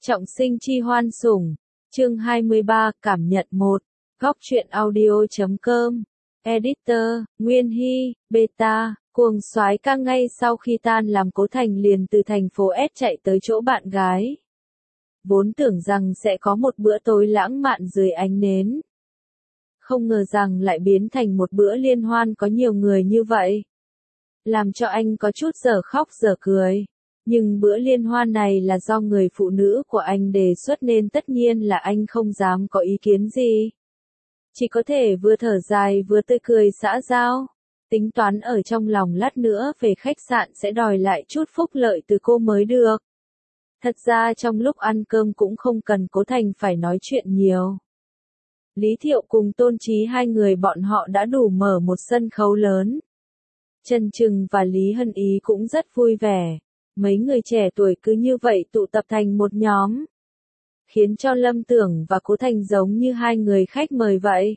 Trọng sinh chi hoan sủng. Chương 23, cảm nhận 1. Góc truyện audio.com. Editor, Nguyên Hy, Beta. Cuồng soái ca ngay sau khi tan làm Cố Thành liền từ thành phố S chạy tới chỗ bạn gái. Vốn tưởng rằng sẽ có một bữa tối lãng mạn dưới ánh nến. Không ngờ rằng lại biến thành một bữa liên hoan có nhiều người như vậy. Làm cho anh có chút dở khóc dở cười. Nhưng bữa liên hoan này là do người phụ nữ của anh đề xuất nên tất nhiên là anh không dám có ý kiến gì. Chỉ có thể vừa thở dài vừa tươi cười xã giao. Tính toán ở trong lòng lát nữa về khách sạn sẽ đòi lại chút phúc lợi từ cô mới được. Thật ra trong lúc ăn cơm cũng không cần Cố Thành phải nói chuyện nhiều. Lý Thiệu cùng Tôn Chí hai người bọn họ đã đủ mở một sân khấu lớn. Trần Trừng và Lý Hân Ý cũng rất vui vẻ. Mấy người trẻ tuổi cứ như vậy tụ tập thành một nhóm. Khiến cho Lâm Tưởng và Cố Thành giống như hai người khách mời vậy.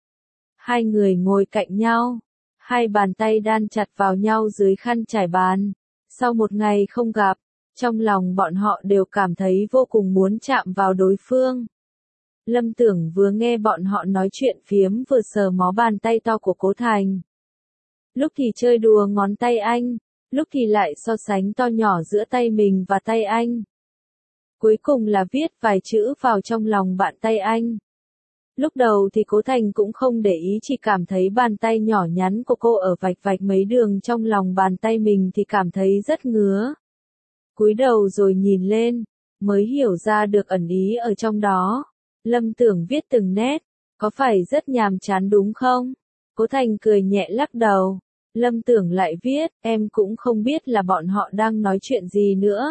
Hai người ngồi cạnh nhau. Hai bàn tay đan chặt vào nhau dưới khăn trải bàn. Sau một ngày không gặp, trong lòng bọn họ đều cảm thấy vô cùng muốn chạm vào đối phương. Lâm Tưởng vừa nghe bọn họ nói chuyện phiếm vừa sờ mó bàn tay to của Cố Thành. Lúc thì chơi đùa ngón tay anh, lúc thì lại so sánh to nhỏ giữa tay mình và tay anh. Cuối cùng là viết vài chữ vào trong lòng bàn tay anh. Lúc đầu thì Cố Thành cũng không để ý, chỉ cảm thấy bàn tay nhỏ nhắn của cô ở vạch vạch mấy đường trong lòng bàn tay mình thì cảm thấy rất ngứa. Cúi đầu rồi nhìn lên, mới hiểu ra được ẩn ý ở trong đó. Lâm Tưởng viết từng nét, có phải rất nhàm chán đúng không? Cố Thành cười nhẹ lắc đầu. Lâm Tưởng lại viết, em cũng không biết là bọn họ đang nói chuyện gì nữa.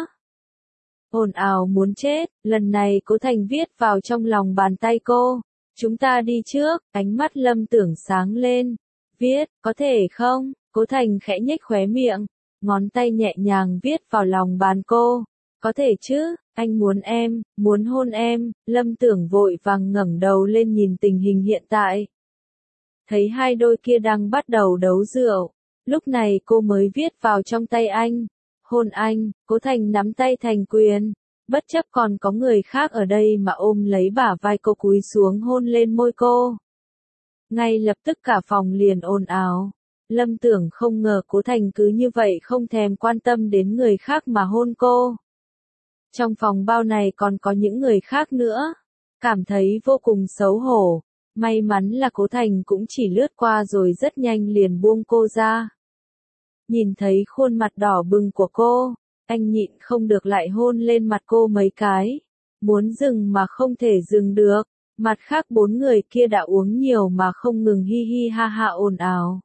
Ồn ào muốn chết, lần này Cố Thành viết vào trong lòng bàn tay cô. Chúng ta đi trước, ánh mắt Lâm Tưởng sáng lên. Viết, có thể không? Cố Thành khẽ nhếch khóe miệng, ngón tay nhẹ nhàng viết vào lòng bàn cô. Có thể chứ, anh muốn em, muốn hôn em. Lâm Tưởng vội vàng ngẩng đầu lên nhìn tình hình hiện tại. Thấy hai đôi kia đang bắt đầu đấu rượu. Lúc này cô mới viết vào trong tay anh. Hôn anh. Cố Thành nắm tay thành quyền. Bất chấp còn có người khác ở đây mà ôm lấy bả vai cô cúi xuống hôn lên môi cô. Ngay lập tức cả phòng liền ồn ào. Lâm Tưởng không ngờ Cố Thành cứ như vậy không thèm quan tâm đến người khác mà hôn cô. Trong phòng bao này còn có những người khác nữa. Cảm thấy vô cùng xấu hổ. May mắn là Cố Thành cũng chỉ lướt qua rồi rất nhanh liền buông cô ra. Nhìn thấy khuôn mặt đỏ bừng của cô, anh nhịn không được lại hôn lên mặt cô mấy cái. Muốn dừng mà không thể dừng được. Mặt khác bốn người kia đã uống nhiều mà không ngừng hi hi ha ha ồn ào.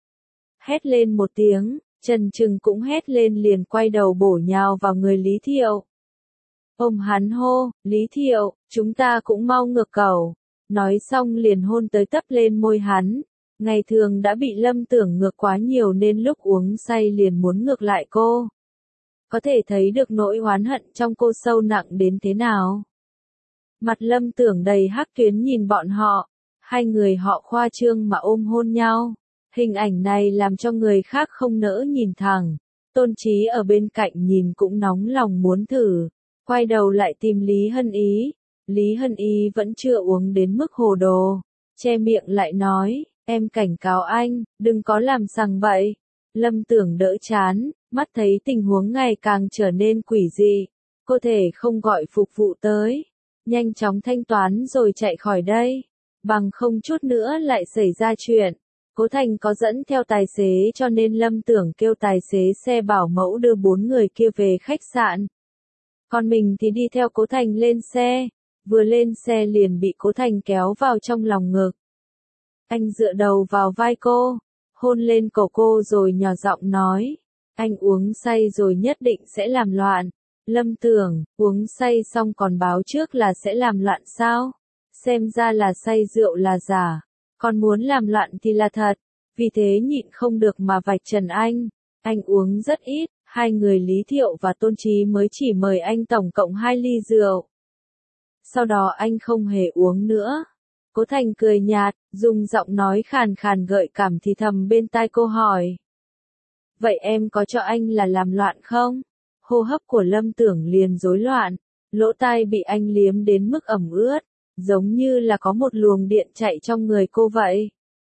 Hét lên một tiếng, Trần Trừng cũng hét lên liền quay đầu bổ nhào vào người Lý Thiệu. Ôm hắn hô, Lý Thiệu, chúng ta cũng mau ngược cầu. Nói xong liền hôn tới tấp lên môi hắn. Ngày thường đã bị Lâm Tưởng ngược quá nhiều nên lúc uống say liền muốn ngược lại cô. Có thể thấy được nỗi oán hận trong cô sâu nặng đến thế nào. Mặt Lâm Tưởng đầy hắc tuyến nhìn bọn họ. Hai người họ khoa trương mà ôm hôn nhau. Hình ảnh này làm cho người khác không nỡ nhìn thẳng. Tôn Chí ở bên cạnh nhìn cũng nóng lòng muốn thử. Quay đầu lại tìm Lý Hân Ý. Lý Hân Ý vẫn chưa uống đến mức hồ đồ. Che miệng lại nói, em cảnh cáo anh, đừng có làm sằng bậy. Lâm Tưởng đỡ chán, mắt thấy tình huống ngày càng trở nên quỷ dị. Cô thể không gọi phục vụ tới. Nhanh chóng thanh toán rồi chạy khỏi đây. Bằng không chút nữa lại xảy ra chuyện. Cố Thành có dẫn theo tài xế cho nên Lâm Tưởng kêu tài xế xe bảo mẫu đưa bốn người kia về khách sạn. Còn mình thì đi theo Cố Thành lên xe. Vừa lên xe liền bị Cố Thành kéo vào trong lòng ngực. Anh dựa đầu vào vai cô, hôn lên cổ cô rồi nhỏ giọng nói. Anh uống say rồi nhất định sẽ làm loạn. Lâm Tưởng, uống say xong còn báo trước là sẽ làm loạn sao? Xem ra là say rượu là giả. Còn muốn làm loạn thì là thật. Vì thế nhịn không được mà vạch trần anh. Anh uống rất ít, hai người Lý Thiệu và Tôn Chí mới chỉ mời anh tổng cộng 2 ly rượu. Sau đó anh không hề uống nữa. Cố Thành cười nhạt, dùng giọng nói khàn khàn gợi cảm thì thầm bên tai cô hỏi. Vậy em có cho anh là làm loạn không? Hô hấp của Lâm Tưởng liền rối loạn. Lỗ tai bị anh liếm đến mức ẩm ướt, giống như là có một luồng điện chạy trong người cô vậy.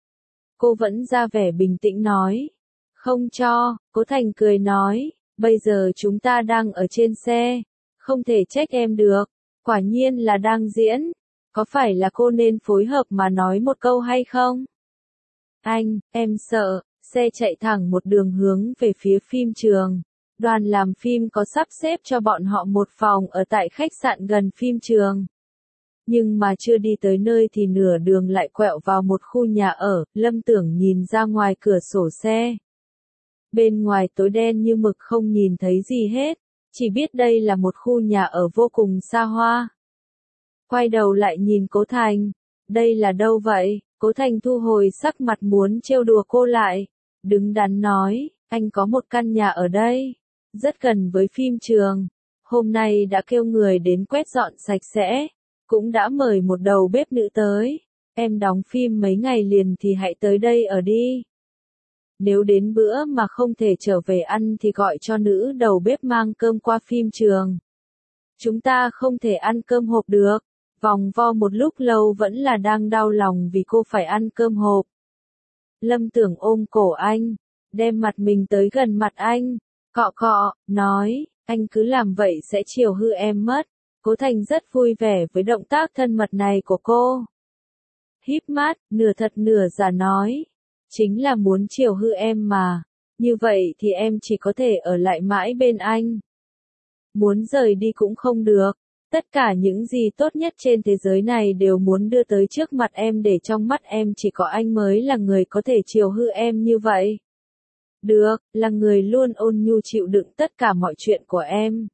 Cô vẫn ra vẻ bình tĩnh nói. Không cho, Cố Thành cười nói, bây giờ chúng ta đang ở trên xe, không thể trách em được, quả nhiên là đang diễn, có phải là cô nên phối hợp mà nói một câu hay không? Anh, em sợ, xe chạy thẳng một đường hướng về phía phim trường. Đoàn làm phim có sắp xếp cho bọn họ một phòng ở tại khách sạn gần phim trường. Nhưng mà chưa đi tới nơi thì nửa đường lại quẹo vào một khu nhà ở, Lâm Tưởng nhìn ra ngoài cửa sổ xe. Bên ngoài tối đen như mực không nhìn thấy gì hết, chỉ biết đây là một khu nhà ở vô cùng xa hoa. Quay đầu lại nhìn Cố Thành, đây là đâu vậy? Cố Thành thu hồi sắc mặt muốn trêu đùa cô lại, đứng đắn nói, anh có một căn nhà ở đây, rất gần với phim trường, hôm nay đã kêu người đến quét dọn sạch sẽ, cũng đã mời một đầu bếp nữ tới, em đóng phim mấy ngày liền thì hãy tới đây ở đi. Nếu đến bữa mà không thể trở về ăn thì gọi cho nữ đầu bếp mang cơm qua phim trường. Chúng ta không thể ăn cơm hộp được. Vòng vo một lúc lâu vẫn là đang đau lòng vì cô phải ăn cơm hộp. Lâm Tưởng ôm cổ anh, đem mặt mình tới gần mặt anh, cọ cọ, nói, anh cứ làm vậy sẽ chiều hư em mất. Cố Thành rất vui vẻ với động tác thân mật này của cô. Híp mắt, nửa thật nửa giả nói, chính là muốn chiều hư em mà, như vậy thì em chỉ có thể ở lại mãi bên anh. Muốn rời đi cũng không được. Tất cả những gì tốt nhất trên thế giới này đều muốn đưa tới trước mặt em để trong mắt em chỉ có anh mới là người có thể chiều hư em như vậy. Được, là người luôn ôn nhu chịu đựng tất cả mọi chuyện của em.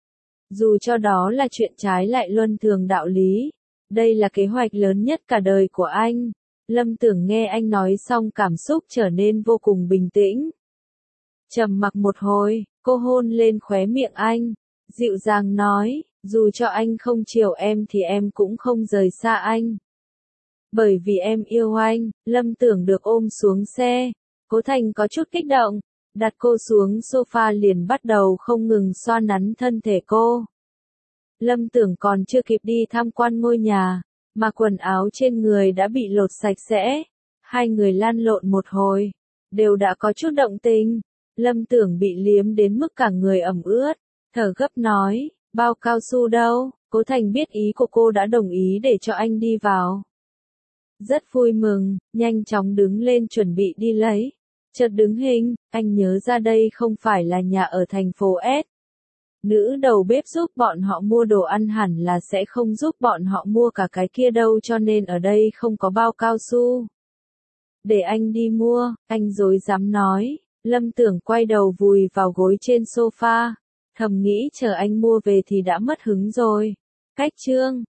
Dù cho đó là chuyện trái lại luân thường đạo lý. Đây là kế hoạch lớn nhất cả đời của anh. Lâm Tưởng nghe anh nói xong cảm xúc trở nên vô cùng bình tĩnh. Trầm mặc một hồi, cô hôn lên khóe miệng anh, dịu dàng nói, dù cho anh không chiều em thì em cũng không rời xa anh. Bởi vì em yêu anh, Lâm Tưởng được ôm xuống xe, Cố Thành có chút kích động, đặt cô xuống sofa liền bắt đầu không ngừng xoa nắn thân thể cô. Lâm Tưởng còn chưa kịp đi tham quan ngôi nhà, mà quần áo trên người đã bị lột sạch sẽ. Hai người lăn lộn một hồi, đều đã có chút động tình. Lâm Tưởng bị liếm đến mức cả người ẩm ướt, thở gấp nói, bao cao su đâu? Cố Thành biết ý của cô đã đồng ý để cho anh đi vào. Rất vui mừng, nhanh chóng đứng lên chuẩn bị đi lấy. Chợt đứng hình, anh nhớ ra đây không phải là nhà ở thành phố S. Nữ đầu bếp giúp bọn họ mua đồ ăn hẳn là sẽ không giúp bọn họ mua cả cái kia đâu, cho nên ở đây không có bao cao su. Để anh đi mua, anh dối dám nói. Lâm Tưởng quay đầu vùi vào gối trên sofa, thầm nghĩ chờ anh mua về thì đã mất hứng rồi. Cách chương